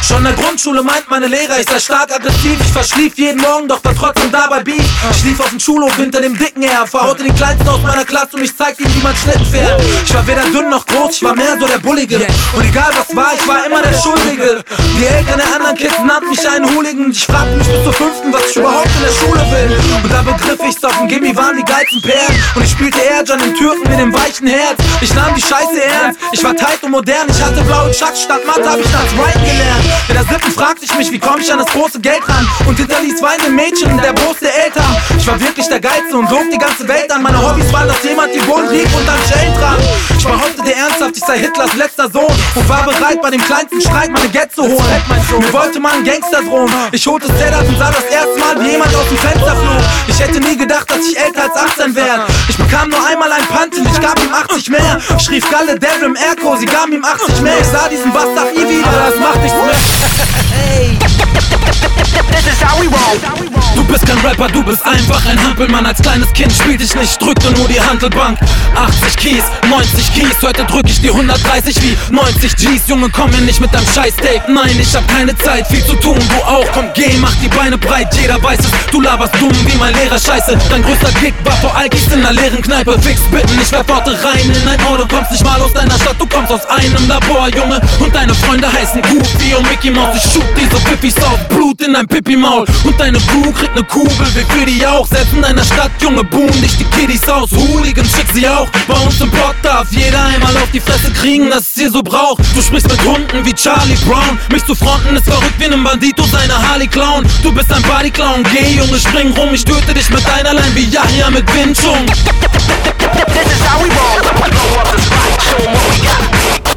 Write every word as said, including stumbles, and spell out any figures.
Schon in der Grundschule meint meine Lehrer, ich sei stark aggressiv. Ich verschlief jeden Morgen, doch war trotzdem dabei Beef. Ich lief auf dem Schulhof hinter dem dicken R V, verhaute den Kleinsten aus meiner Klasse und ich zeigte ihm, wie man Schlitten fährt. Ich war weder dünn noch groß, ich war mehr so der Bullige. Und egal was war, ich war immer der Schuldige. Die Eltern der anderen Kids nannten mich einen Hooligan. Ich fragte mich bis zur fünften, was ich überhaupt in der Schule will. Und da begriff ich's, auf dem Gimmi waren die geilsten Perlen. Und ich spielte Erjan, den Türken mit dem weichen Herz. Ich nahm die Scheiße ernst, ich war tight und modern. Ich hatte blaue Chucks, statt Mathe hab ich das Writing gelernt. In der siebten fragte ich mich, wie komm ich an das große Geld ran? Und hinterließ weinende Mädchen in der Brust der Eltern. Ich war wirklich der Geilste und log die ganze Welt an. Meine Hobbys waren, dass jemand die Boden rief und dann Schellen traf. Ich behauptete ernsthaft, ich sei Hitlers letzter Sohn und war bereit, bei dem kleinsten Streit meine Geld zu holen. Mir wollte mal ein Gangster drohen. Ich holte Setup und sah das erste Mal, wie jemand aus dem Fenster flog. Ich hätte nie gedacht, dass ich älter als achtzehn wär. Ich bekam nur einmal ein Punt und ich gab ihm achtzig mehr. Ich rief Galle Devil im Airco, sie gaben ihm achtzig mehr. Ich sah diesen Bastard nie wieder, das macht nichts mehr. Hey. This is how we roll. Du bist kein Rapper, du bist einfach ein Hampelmann. Als kleines Kind spielt ich nicht, drückte nur die Hantelbank. achtzig Keys, neunzig Keys, heute drück ich die hundertdreißig wie neunzig Gs. Junge, komm mir nicht mit deinem Scheiß-Tape. Nein, ich hab keine Zeit, viel zu tun, du auch. Komm, geh, mach die Beine breit, jeder weiß es. Du laberst dumm wie mein Lehrer, scheiße. Dein größter Kick war vor Alkis in einer leeren Kneipe. Fix bitten, ich werf Worte rein in ein Ohr. Du kommst nicht mal aus deiner Stadt, du kommst aus einem Labor, Junge. Und deine Freunde heißen Goofy und Mickey Mouse. Ich shoot diese Piffis aus, Blut in dein Pipi-Maul. Und deine Crew kriegt ne Kugel, wie für die auch. Selbst in deiner Stadt, Junge, boom dich die Kiddies aus. Hooligans, schick sie auch. Bei uns im Pott darf jeder einmal auf die Fresse kriegen, dass es hier so braucht. Du sprichst mit Hunden wie Charlie Brown. Mich zu fronten ist verrückt wie nem Bandito seine Harley Clown. Du bist ein Bodyclown, geh Junge, spring rum. Ich töte dich mit deiner Line wie Yahya mit Wing Chun. This is how we roll. Blow up the spot, show 'em what we got.